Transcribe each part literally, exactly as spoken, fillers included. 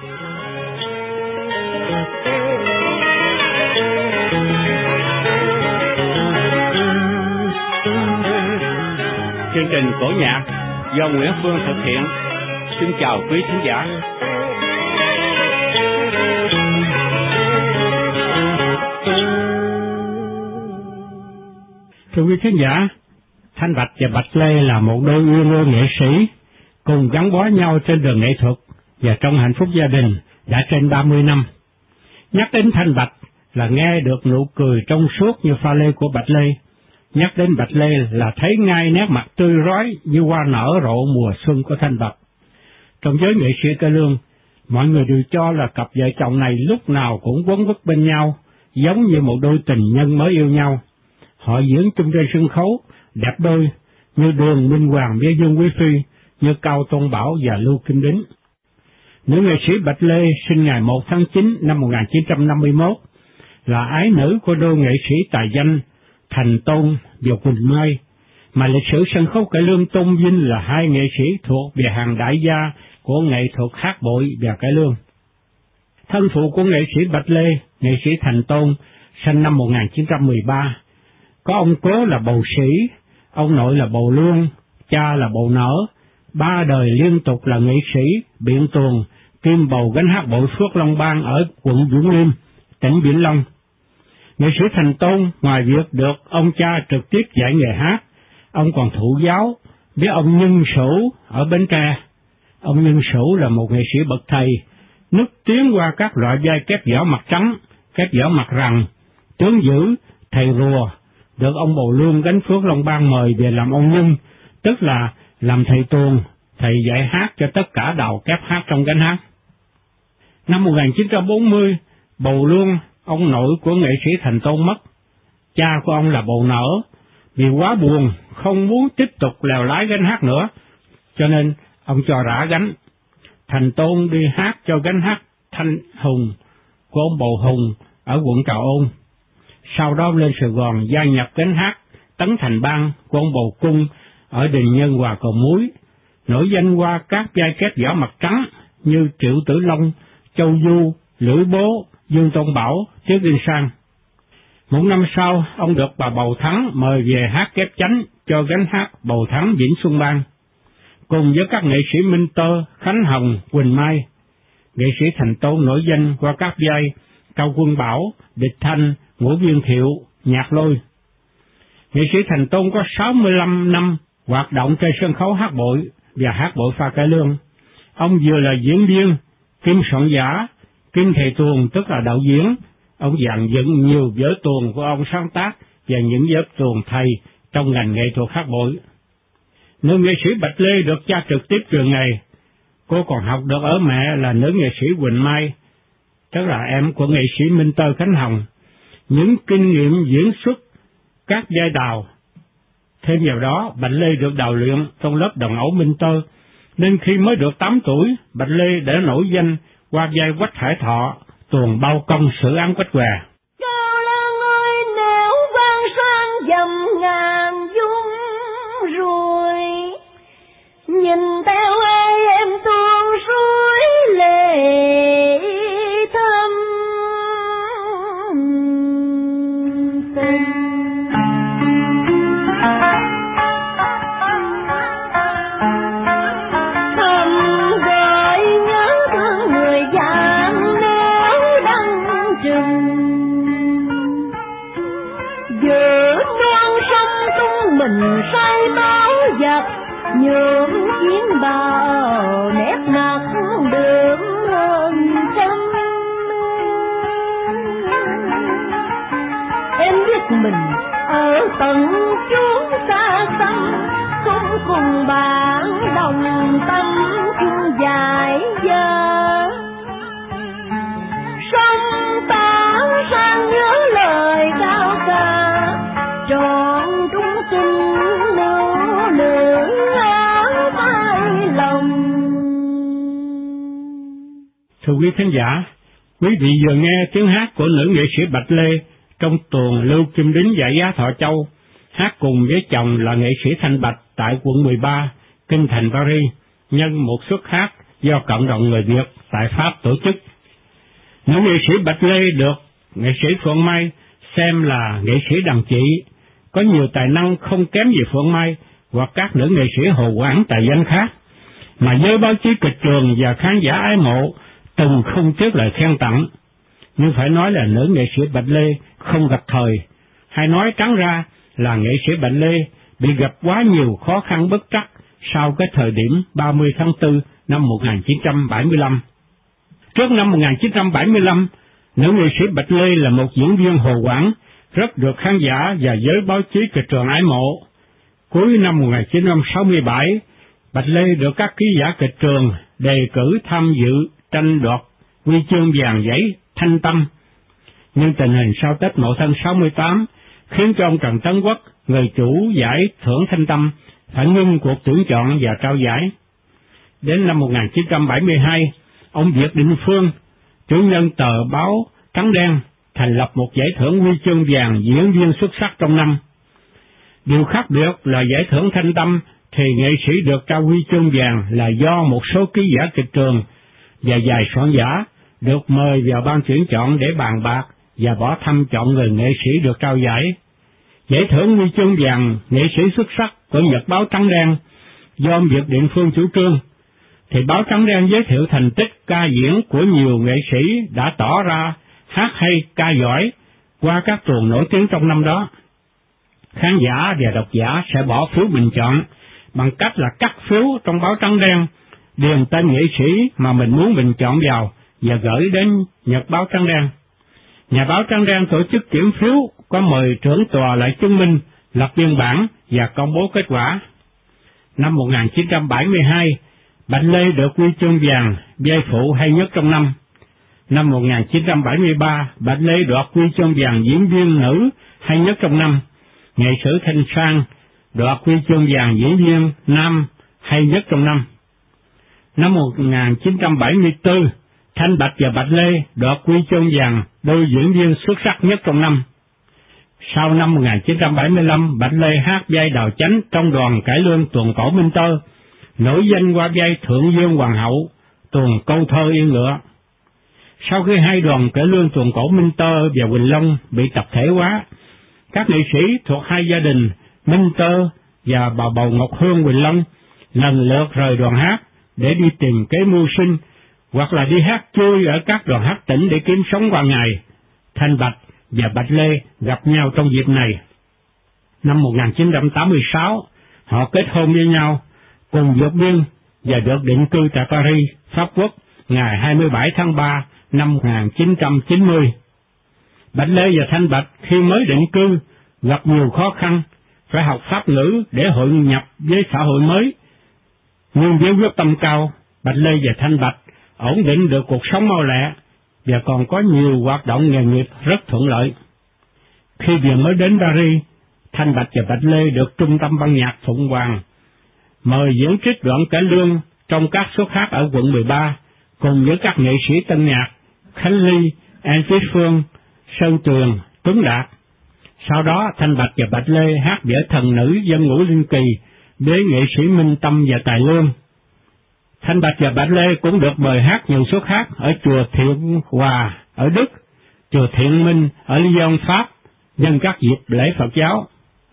Chương trình cổ nhạc do Nguyễn Phương thực hiện. Xin chào quý thính giả. Thưa quý khán giả, Thanh Bạch và Bạch Lê là một đôi yêu đương nghệ sĩ, cùng gắn bó nhau trên đường nghệ thuật và trong hạnh phúc gia đình đã trên ba mươi năm. Nhắc đến Thanh Bạch là nghe được nụ cười trong suốt như pha lê của Bạch Lê. Nhắc đến Bạch Lê là thấy ngay nét mặt tươi rói như hoa nở rộ mùa xuân của Thanh Bạch. Trong giới nghệ sĩ cải lương, mọi người đều cho là cặp vợ chồng này lúc nào cũng quấn quýt bên nhau, giống như một đôi tình nhân mới yêu nhau. Họ diễn chung trên sân khấu, đẹp đôi, như Đường Minh Hoàng với Dương Quý Phi, như Cao Tôn Bảo và Lưu Kim Đính. Nữ nghệ sĩ Bạch Lê sinh ngày một tháng chín năm một nghìn chín trăm năm mươi mốt, là ái nữ của đôi nghệ sĩ tài danh Thành Tôn và Quỳnh Mai, mà lịch sử sân khấu cải lương tôn vinh là hai nghệ sĩ thuộc về hàng đại gia của nghệ thuật hát bội và cải lương. Thân phụ của nghệ sĩ Bạch Lê, nghệ sĩ Thành Tôn, sinh năm một nghìn chín trăm mười ba, có ông cố là bầu sĩ, ông nội là bầu lương, cha là bầu nở, ba đời liên tục là nghệ sĩ biện tuồng, kim bầu gánh hát bội Phước Long Bang ở quận Vũng Liêm, tỉnh Vĩnh Long. Nghệ sĩ Thành Tôn ngoài việc được ông cha trực tiếp dạy nghề hát, ông còn thụ giáo với ông Nhân Sửu ở Bến Tre. Ông Nhân Sửu là một nghệ sĩ bậc thầy, nức tiếng qua các loại vai kép võ mặt trắng, kép võ mặt rằn, tướng dữ, thầy rùa, được ông bầu lương gánh Phước Long Bang mời về làm ông Nhân, tức là làm thầy tuồng, thầy dạy hát cho tất cả đầu kép hát trong gánh hát. Năm một nghìn chín trăm bốn mươi, bầu lương, ông nội của nghệ sĩ Thành Tôn mất. Cha của ông là bầu nở, vì quá buồn, không muốn tiếp tục lèo lái gánh hát nữa, cho nên ông cho rã gánh. Thành Tôn đi hát cho gánh hát Thanh Hùng của ông bầu Hùng ở quận Trà Ôn. Sau đó lên Sài Gòn gia nhập gánh hát Tấn Thành Bang của ông bầu Cung ở Đình Nhân Hòa Cầu Muối, nổi danh qua các vai kép võ mặt trắng như Triệu Tử Long, Châu Du, Lưỡi Bố, Dương Tôn Bảo, Tiết Đinh Sang. Một năm sau, ông được bà Bầu Thắng mời về hát kép chánh cho gánh hát Bầu Thắng Vĩnh Xuân Bang, cùng với các nghệ sĩ Minh Tơ, Khánh Hồng, Quỳnh Mai. Nghệ sĩ Thành Tôn nổi danh qua các vai Cao Quân Bảo, Địch Thanh, Ngũ Viên Thiệu, Nhạc Lôi. Nghệ sĩ Thành Tôn có sáu mươi lăm năm hoạt động trên sân khấu hát bội và hát bội pha cải lương. Ông vừa là diễn viên, kim soạn giả, kim thầy tuồng tức là đạo diễn. Ông dàn dựng nhiều vở tuồng của ông sáng tác và những vở tuồng thầy trong ngành nghệ thuật hát bội. Nữ nghệ sĩ Bạch Lê được cha trực tiếp truyền nghề. Cô còn học được ở mẹ là nữ nghệ sĩ Quỳnh Mai, tức là em của nghệ sĩ Minh Tơ Khánh Hồng, những kinh nghiệm diễn xuất các vai đào. Thêm vào đó, Bạch Lê được đào luyện trong lớp đồng ẩu Minh Tơ, nên khi mới được tám tuổi, Bạch Lê đã nổi danh qua vai Quách Hải Thọ, tuồng Bao Công xử án Quách Què. Cao Lan ơi, nếu vang sang dầm ngàn dung ruồi, nhìn theo ai em tuôn suối lệ thâm tình. Mình say máu giặc nhuộm chiến bào, nét mặt đượm hơn trăm. Em biết mình ở tận chốn xa xăm, không cùng bạn đồng tâm chung dài giờ. Sông tán sang nhớ lời cao ca, trọn trung tình nữ nữ ở mái lòng. Thưa quý khán giả, quý vị vừa nghe tiếng hát của nữ nghệ sĩ Bạch Lê trong tuồng Lưu Kim Đính dạy Giá Thọ Châu, hát cùng với chồng là nghệ sĩ Thanh Bạch tại quận mười ba, kinh thành Paris, nhân một suất hát do cộng đồng người Việt tại Pháp tổ chức. Nữ nghệ sĩ Bạch Lê được nghệ sĩ Phượng Mai xem là nghệ sĩ đàn chị, có nhiều tài năng không kém gì Phượng Mai hoặc các nữ nghệ sĩ hồ quảng tài danh khác, mà giới báo chí kịch trường và khán giả ái mộ từng không tiếc lời khen tặng. Nhưng phải nói là nữ nghệ sĩ Bạch Lê không gặp thời, hay nói trắng ra là nghệ sĩ Bạch Lê bị gặp quá nhiều khó khăn bất trắc sau cái thời điểm ba mươi tháng tư năm một nghìn chín trăm bảy mươi lăm. Trước năm một nghìn chín trăm bảy mươi lăm, nữ nghệ sĩ Bạch Lê là một diễn viên hồ quảng rất được khán giả và giới báo chí kịch trường ái mộ. Cuối năm một nghìn chín trăm sáu mươi bảy, Bạch Lê được các ký giả kịch trường đề cử tham dự tranh đoạt huy chương vàng giải Thanh Tâm. Nhưng tình hình sau Tết Mậu Thân sáu mươi tám khiến cho ông Trần Tấn Quốc, người chủ giải thưởng Thanh Tâm, phải ngưng cuộc tuyển chọn và trao giải. Đến năm một nghìn chín trăm bảy mươi hai, ông Việt Định Phương, chủ nhân tờ báo Trắng Đen, thành lập một giải thưởng huy chương vàng diễn viên xuất sắc trong năm. Điều khác biệt là giải thưởng Thanh Tâm thì nghệ sĩ được trao huy chương vàng là do một số ký giả kịch trường và vài soạn giả được mời vào ban tuyển chọn để bàn bạc và bỏ thăm chọn người nghệ sĩ được trao giải. Giải thưởng huy chương vàng nghệ sĩ xuất sắc của Nhật báo Trắng Đen do ông Việt Định Phương chủ trương, thì báo Trắng Đen giới thiệu thành tích ca diễn của nhiều nghệ sĩ đã tỏ ra hát hay ca giỏi qua các tuồng nổi tiếng trong năm đó. Khán giả và độc giả sẽ bỏ phiếu bình chọn bằng cách là cắt phiếu trong báo Trắng Đen, điền tên nghệ sĩ mà mình muốn bình chọn vào và gửi đến Nhật báo Trắng Đen. Nhà báo Trắng Đen tổ chức kiểm phiếu, có mời trưởng tòa lại chứng minh, lập biên bản và công bố kết quả. Năm một nghìn chín trăm bảy mươi hai, Bạch Lê được huy chương vàng vai phụ hay nhất trong năm. Năm một nghìn chín trăm bảy mươi ba, Bạch Lê đoạt huy chương vàng diễn viên nữ hay nhất trong năm. Nghệ sĩ Thanh Sang đoạt huy chương vàng diễn viên nam hay nhất trong năm. Năm một nghìn chín trăm bảy mươi tư, Thanh Bạch và Bạch Lê đoạt huy chương vàng đôi diễn viên xuất sắc nhất trong năm. Sau năm một nghìn chín trăm bảy mươi lăm, Bạch Lê hát vai Đào Chánh trong đoàn cải lương tuồng cổ Minh Tơ, nổi danh qua vai Thượng Dương Hoàng hậu, tuồng Câu Thơ Yên Ngựa. Sau khi hai đoàn cải lương tuồng cổ Minh Tơ và Quỳnh Long bị tập thể hóa, các nghệ sĩ thuộc hai gia đình Minh Tơ và bà Bầu Ngọc Hương Quỳnh Long lần lượt rời đoàn hát để đi tìm kế mưu sinh, hoặc là đi hát chui ở các đoàn hát tỉnh để kiếm sống qua ngày. Thanh Bạch và Bạch Lê gặp nhau trong dịp này. Năm một nghìn chín trăm tám mươi sáu, họ kết hôn với nhau, cùng vượt biên và được định cư tại Paris, Pháp Quốc, ngày hai mươi bảy tháng ba năm một nghìn chín trăm chín mươi. Bạch Lê và Thanh Bạch khi mới định cư gặp nhiều khó khăn, phải học Pháp ngữ để hội nhập với xã hội mới. Nhưng với quyết tâm cao, Bạch Lê và Thanh Bạch ổn định được cuộc sống mau lẹ và còn có nhiều hoạt động nghề nghiệp rất thuận lợi. Khi vừa mới đến Paris, Thanh Bạch và Bạch Lê được Trung tâm Văn nhạc Phụng Hoàng mời diễn trích đoạn cải lương trong các suất hát ở quận mười ba, cùng với các nghệ sĩ tân nhạc Khánh Ly, An Tuyết Phương, Sơn Tuyền, Tuấn Đạt. Sau đó, Thanh Bạch và Bạch Lê hát vở Thần Nữ Dân Ngũ Linh Kỳ với nghệ sĩ Minh Tâm và Tài Lương. Thanh Bạch và Bạch Lê cũng được mời hát nhiều suất hát ở chùa Thiện Hòa ở Đức, chùa Thiện Minh ở Lyon, Pháp, nhân các dịp lễ Phật giáo.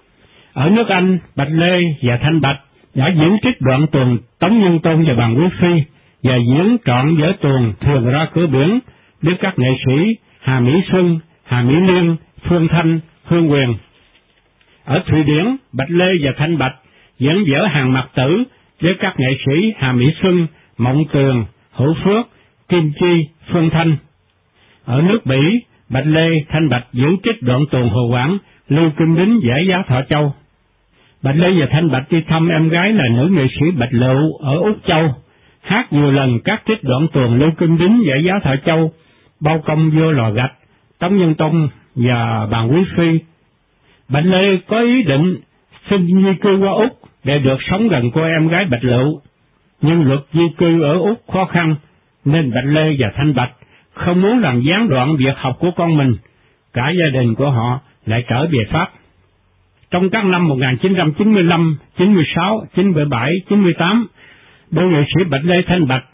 Ở nước Anh, Bạch Lê và Thanh Bạch đã diễn trích đoạn tuồng Tống Nhân Tôn và Bàn Quý Phi và diễn trọn vở tuồng Thuyền Ra Cửa Biển với các nghệ sĩ Hà Mỹ Xuân, Hà Mỹ Liên, Phương Thanh, Hương Quyền. Ở Thụy Điển, Bạch Lê và Thanh Bạch diễn vở Hàng Mặc Tử với các nghệ sĩ Hà Mỹ Xuân, Mộng Tuyền, Hữu Phước, Kim Chi, Phương Thanh. Ở nước Bỉ, Bạch Lê, Thanh Bạch diễn trích đoạn tuồng Hồ Quảng, Lưu Kim Đính giải Giá Thọ Châu. Bạch Lê và Thanh Bạch đi thăm em gái là nữ nghệ sĩ Bạch Lựu ở Úc Châu, hát nhiều lần các trích đoạn tuồng Lưu Kim Đính giải Giá Thọ Châu, Bao Công Vua Lò Gạch, Tống Nhân Tôn và Bàn Quý Phi. Bạch Lê có ý định xin di cư qua Úc để được sống gần cô em gái Bạch Lựu, nhưng luật di cư ở Úc khó khăn, nên Bạch Lê và Thanh Bạch không muốn làm gián đoạn việc học của con mình. Cả gia đình của họ lại trở về Pháp. Trong các năm một nghìn chín trăm chín mươi lăm, chín mươi sáu, chín mươi bảy, chín mươi tám, đôi nghệ sĩ Bạch Lê Thanh Bạch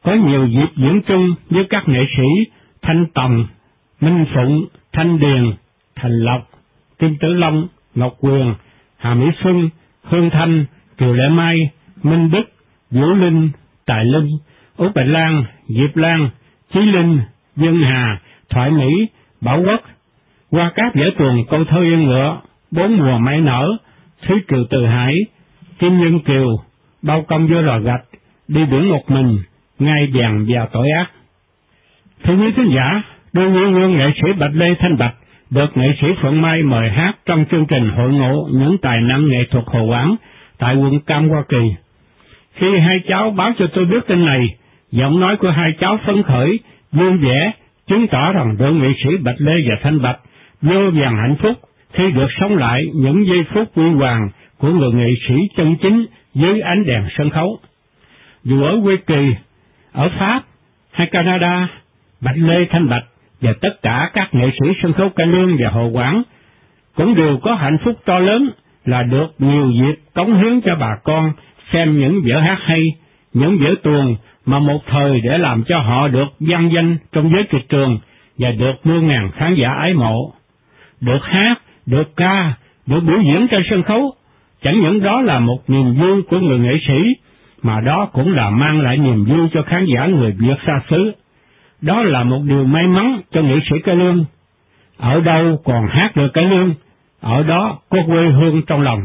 có nhiều dịp diễn chung với các nghệ sĩ Thanh Tòng, Minh Phụng, Thanh Điền, Thành Lộc, Kim Tử Long, Ngọc Quyền, Hà Mỹ Xuân, Hương Thanh, Kiều Lệ Mai, Minh Đức, Vũ Linh, Tài Linh, Út Bạch Lan, Diệp Lan, Chí Linh, Dương Hà, Thoại Mỹ, Bảo Quốc. Qua các vở tuồng Câu Thơ Yên Ngựa, Bốn Mùa Mãi Nở, Thúy Kiều Từ Hải, Kim Nhân Kiều, Bao Công Vô Lò Gạch, Đi Biển Một Mình, Ngay Đèn Vào Tội Ác. Thưa quý khán giả, đương nhiên nguyên nghệ sĩ Bạch Lê Thanh Bạch được nghệ sĩ Phượng Mai mời hát trong chương trình hội ngộ những tài năng nghệ thuật Hồ Quảng tại quận Cam, Hoa Kỳ. Khi hai cháu báo cho tôi biết tin này, giọng nói của hai cháu phấn khởi, vui vẻ, chứng tỏ rằng đội nghệ sĩ Bạch Lê và Thanh Bạch vô vàn hạnh phúc khi được sống lại những giây phút huy hoàng của người nghệ sĩ chân chính dưới ánh đèn sân khấu. Dù ở Hoa Kỳ, ở Pháp hay Canada, Bạch Lê Thanh Bạch và tất cả các nghệ sĩ sân khấu cải lương và Hồ Quảng cũng đều có hạnh phúc to lớn là được nhiều dịp cống hiến cho bà con xem những vở hát hay, những vở tuồng mà một thời để làm cho họ được vang danh trong giới kịch trường và được muôn ngàn khán giả ái mộ. Được hát, được ca, được biểu diễn trên sân khấu, chẳng những đó là một niềm vui của người nghệ sĩ, mà đó cũng là mang lại niềm vui cho khán giả người Việt xa xứ. Đó là một điều may mắn cho nghệ sĩ cải lương. Ở đâu còn hát được cải lương, ở đó có quê hương trong lòng.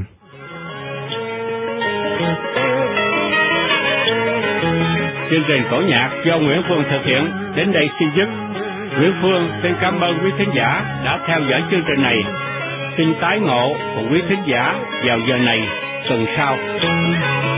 Chương trình cổ nhạc do Nguyễn Phương thực hiện đến đây xin dứt. Nguyễn Phương xin cảm ơn quý thính giả đã theo dõi chương trình này. Xin tái ngộ cùng quý thính giả vào giờ này tuần sau.